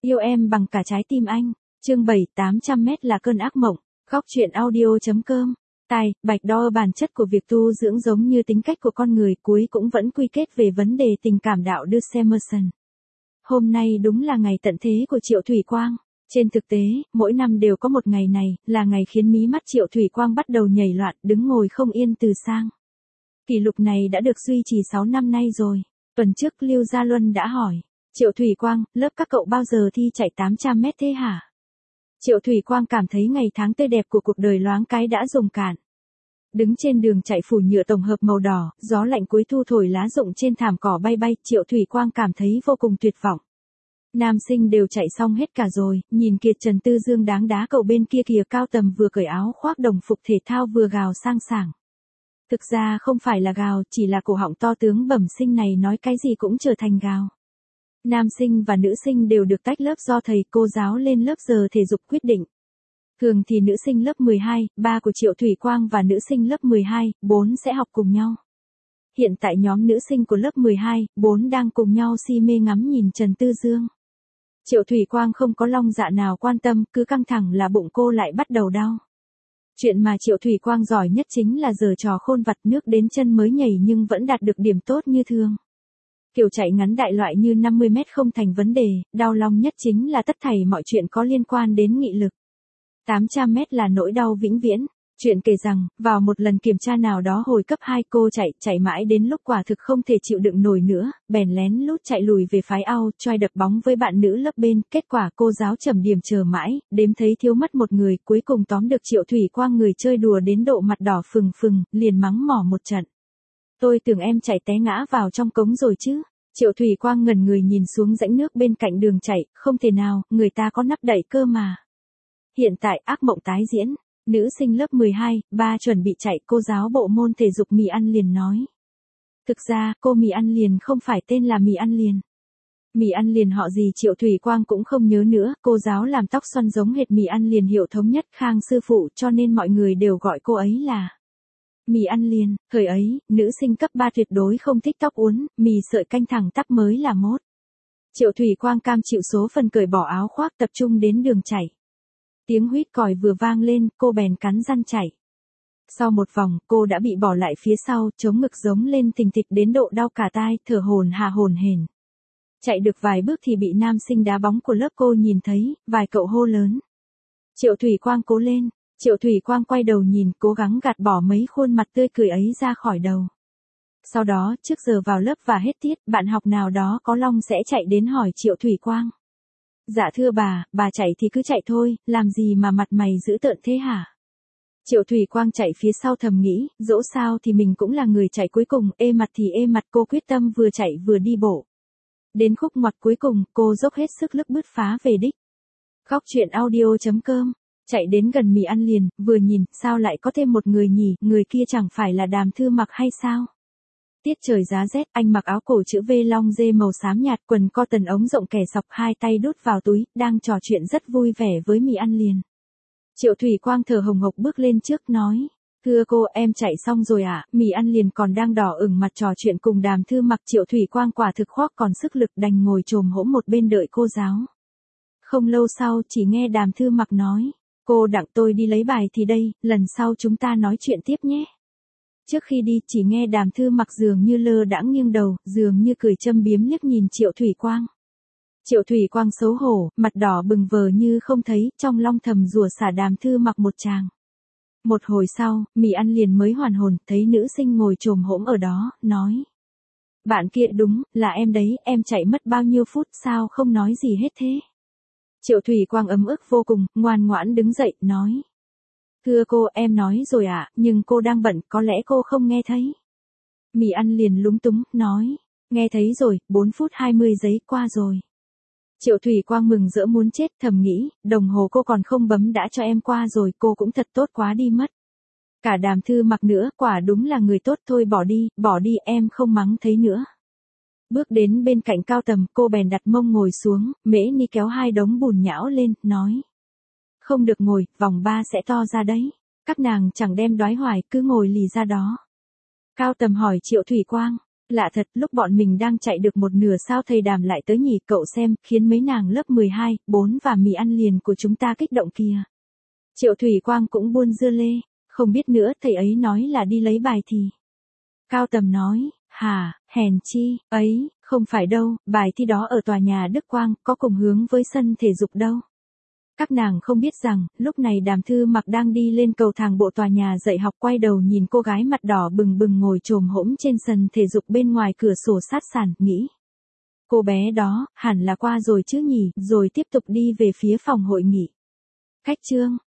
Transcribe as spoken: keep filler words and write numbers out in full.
Yêu em bằng cả trái tim anh. Chương bảy, tám trăm mét là cơn ác mộng. Góc truyện audio.com. Tài, bạch đo bản chất của việc tu dưỡng giống như tính cách của con người, cuối cũng vẫn quy kết về vấn đề tình cảm đạo đức Emerson. Hôm nay đúng là ngày tận thế của Triệu Thủy Quang. Trên thực tế, mỗi năm đều có một ngày này, là ngày khiến mí mắt Triệu Thủy Quang bắt đầu nhảy loạn, đứng ngồi không yên từ sang. Kỷ lục này đã được duy trì sáu năm nay rồi. Tuần trước Lưu Gia Luân đã hỏi, Triệu Thủy Quang, lớp các cậu bao giờ thi chạy tám trăm mét thế hả? Triệu Thủy Quang cảm thấy ngày tháng tươi đẹp của cuộc đời loáng cái đã dùng cạn. Đứng trên đường chạy phủ nhựa tổng hợp màu đỏ, gió lạnh cuối thu thổi lá rụng trên thảm cỏ bay bay, Triệu Thủy Quang cảm thấy vô cùng tuyệt vọng. Nam sinh đều chạy xong hết cả rồi, nhìn kìa Trần Tư Dương đáng đá cậu bên kia kìa, Cao Tầm vừa cởi áo khoác đồng phục thể thao vừa gào sang sảng. Thực ra không phải là gào, chỉ là cổ họng to tướng bẩm sinh này nói cái gì cũng trở thành gào. Nam sinh và nữ sinh đều được tách lớp do thầy cô giáo lên lớp giờ thể dục quyết định. Thường thì nữ sinh lớp mười hai, ba của Triệu Thủy Quang và nữ sinh lớp mười hai, bốn sẽ học cùng nhau. Hiện tại nhóm nữ sinh của lớp mười hai, bốn đang cùng nhau si mê ngắm nhìn Trần Tư Dương. Triệu Thủy Quang không có long dạ nào quan tâm, cứ căng thẳng là bụng cô lại bắt đầu đau. Chuyện mà Triệu Thủy Quang giỏi nhất chính là giở trò khôn vặt, nước đến chân mới nhảy nhưng vẫn đạt được điểm tốt như thường. Kiểu chạy ngắn đại loại như năm mươi mét không thành vấn đề, đau lòng nhất chính là tất thảy mọi chuyện có liên quan đến nghị lực. tám trăm mét là nỗi đau vĩnh viễn. Chuyện kể rằng, vào một lần kiểm tra nào đó hồi cấp hai, cô chạy, chạy mãi đến lúc quả thực không thể chịu đựng nổi nữa, bèn lén lút chạy lùi về phái ao, choi đập bóng với bạn nữ lớp bên, kết quả cô giáo trầm điểm chờ mãi, đếm thấy thiếu mất một người, cuối cùng tóm được Triệu Thủy Quang, người chơi đùa đến độ mặt đỏ phừng phừng, liền mắng mỏ một trận. Tôi tưởng em chạy té ngã vào trong cống rồi chứ. Triệu Thủy Quang ngẩn người nhìn xuống rãnh nước bên cạnh đường chạy, không thể nào, người ta có nắp đậy cơ mà. Hiện tại ác mộng tái diễn. Nữ sinh lớp mười hai, ba chuẩn bị chạy, cô giáo bộ môn thể dục Mì Ăn Liền nói. Thực ra, cô Mì Ăn Liền không phải tên là Mì Ăn Liền. Mì Ăn Liền họ gì Triệu Thủy Quang cũng không nhớ nữa, cô giáo làm tóc xoăn giống hệt Mì Ăn Liền hiệu thống nhất Khang sư phụ, cho nên mọi người đều gọi cô ấy là Mì Ăn Liền. Thời ấy, nữ sinh cấp ba tuyệt đối không thích tóc uốn, mì sợi canh thẳng tắp mới là mốt. Triệu Thủy Quang cam chịu số phần cởi bỏ áo khoác tập trung đến đường chạy. Tiếng huýt còi vừa vang lên, cô bèn cắn răng chạy. Sau một vòng, cô đã bị bỏ lại phía sau, chống ngực giống lên thình thịch đến độ đau cả tai, thở hổn hả hổn hển. Chạy được vài bước thì bị nam sinh đá bóng của lớp cô nhìn thấy, vài cậu hô lớn. Triệu Thủy Quang cố lên. Triệu Thủy Quang quay đầu nhìn, cố gắng gạt bỏ mấy khuôn mặt tươi cười ấy ra khỏi đầu. Sau đó, trước giờ vào lớp và hết tiết, bạn học nào đó có long sẽ chạy đến hỏi Triệu Thủy Quang. Dạ thưa bà, bà chạy thì cứ chạy thôi, làm gì mà mặt mày dữ tợn thế hả? Triệu Thủy Quang chạy phía sau thầm nghĩ, dẫu sao thì mình cũng là người chạy cuối cùng, ê mặt thì ê mặt, cô quyết tâm vừa chạy vừa đi bộ. Đến khúc ngoặt cuối cùng, cô dốc hết sức lực bứt phá về đích. Góc truyện audio.com. Chạy đến gần Mì Ăn Liền, vừa nhìn, sao lại có thêm một người nhỉ, người kia chẳng phải là Đàm Thư Mặc hay sao? Tiết trời giá rét, anh mặc áo cổ chữ V long dê màu xám nhạt, quần cotton ống rộng kẻ sọc, hai tay đút vào túi, đang trò chuyện rất vui vẻ với Mì Ăn Liền. Triệu Thủy Quang thở hồng hộc bước lên trước nói, thưa cô, em chạy xong rồi ạ. À? Mì Ăn Liền còn đang đỏ ửng mặt trò chuyện cùng Đàm Thư Mặc. Triệu Thủy Quang quả thực khoác còn sức lực, đành ngồi chồm hổm một bên đợi cô giáo. Không lâu sau, chỉ nghe Đàm Thư Mặc nói, cô đặng tôi đi lấy bài thì đây, lần sau chúng ta nói chuyện tiếp nhé. Trước khi đi, chỉ nghe Đàm Thư Mặc dường như lơ đãng nghiêng đầu, dường như cười châm biếm liếc nhìn Triệu Thủy Quang. Triệu Thủy Quang xấu hổ, mặt đỏ bừng vờ như không thấy, trong long thầm rủa xả Đàm Thư Mặc một tràng. Một hồi sau, Mì Ăn Liền mới hoàn hồn, thấy nữ sinh ngồi chồm hổm ở đó, nói. Bạn kia đúng, là em đấy, em chạy mất bao nhiêu phút, sao không nói gì hết thế? Triệu Thủy Quang ấm ức vô cùng, ngoan ngoãn đứng dậy, nói. Thưa cô, em nói rồi ạ, à, nhưng cô đang bận, có lẽ cô không nghe thấy. Mì Ăn Liền lúng túng, nói. Nghe thấy rồi, bốn phút hai mươi giây qua rồi. Triệu Thủy Quang mừng rỡ muốn chết, thầm nghĩ, đồng hồ cô còn không bấm đã cho em qua rồi, cô cũng thật tốt quá đi mất. Cả Đàm Thư Mặc nữa, quả đúng là người tốt, thôi bỏ đi, bỏ đi, em không mắng thấy nữa. Bước đến bên cạnh Cao Tầm, cô bèn đặt mông ngồi xuống, Mễ Ni kéo hai đống bùn nhão lên, nói. Không được ngồi, vòng ba sẽ to ra đấy. Các nàng chẳng đem đoái hoài, cứ ngồi lì ra đó. Cao Tầm hỏi Triệu Thủy Quang. Lạ thật, lúc bọn mình đang chạy được một nửa sao thầy Đàm lại tới nhỉ, cậu xem, khiến mấy nàng lớp mười hai, bốn và mì ăn liền của chúng ta kích động kìa. Triệu Thủy Quang cũng buôn dưa lê, không biết nữa, thầy ấy nói là đi lấy bài thì. Cao Tầm nói, hả, hèn chi, ấy, không phải đâu, bài thi đó ở tòa nhà Đức Quang, có cùng hướng với sân thể dục đâu. Các nàng không biết rằng, lúc này Đàm Thư Mặc đang đi lên cầu thang bộ tòa nhà dạy học, quay đầu nhìn cô gái mặt đỏ bừng bừng ngồi chồm hổm trên sân thể dục bên ngoài cửa sổ sát sàn, nghĩ. Cô bé đó, hẳn là qua rồi chứ nhỉ, rồi tiếp tục đi về phía phòng hội nghị. Cách chương